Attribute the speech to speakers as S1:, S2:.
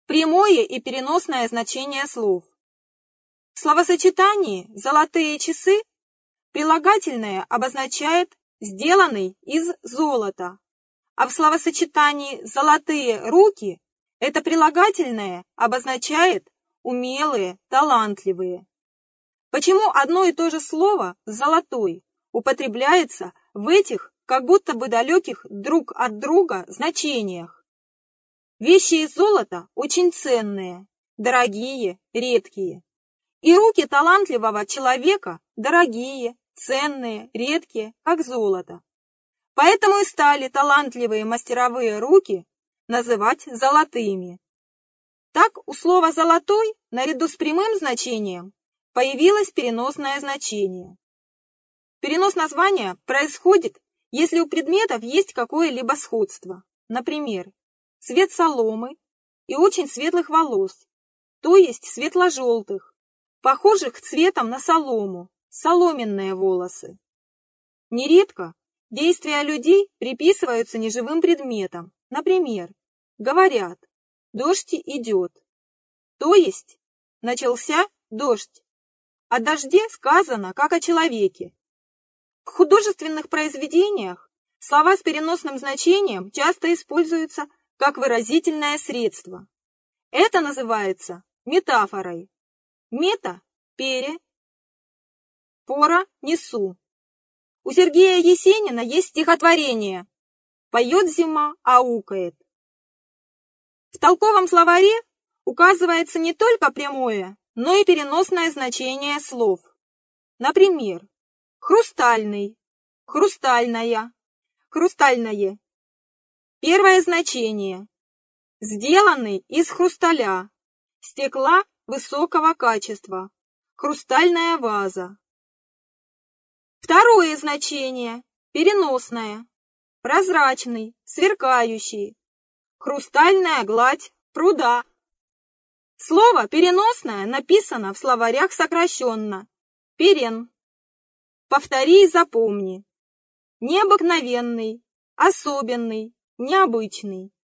S1: Прямое и переносное значение слов. В словосочетании «золотые часы» прилагательное обозначает «сделанный из золота», а в словосочетании «золотые руки» это прилагательное обозначает «умелые, талантливые». Почему одно и то же слово «золотой» употребляется в этих как будто бы далеких друг от друга значениях? Вещи из золота очень ценные, дорогие, редкие. И руки талантливого человека дорогие, ценные, редкие, как золото. Поэтому и стали талантливые мастеровые руки называть золотыми. Так у слова «золотой» наряду с прямым значением появилось переносное значение. Перенос названия происходит, если у предметов есть какое-либо сходство. Например, цвет соломы и очень светлых волос, то есть светло-желтых, похожих цветом на солому, соломенные волосы. Нередко действия людей приписываются неживым предметам. Например, говорят «дождь идет», то есть начался дождь. О дожде сказано, как о человеке. В художественных произведениях слова с переносным значением часто используются как выразительное средство. Это называется метафорой. Мета – пере, пора – несу. У Сергея Есенина есть стихотворение «Поет зима, аукает». В толковом словаре указывается не только прямое, но и переносное значение слов. Например, хрустальный, хрустальная, хрустальное. Первое значение – сделанный из хрусталя, стекла высокого качества, хрустальная ваза. Второе значение – переносное, прозрачный, сверкающий, хрустальная гладь пруда. Слово «переносное» написано в словарях сокращенно «перен». Повтори и запомни. Необыкновенный, особенный, необычный.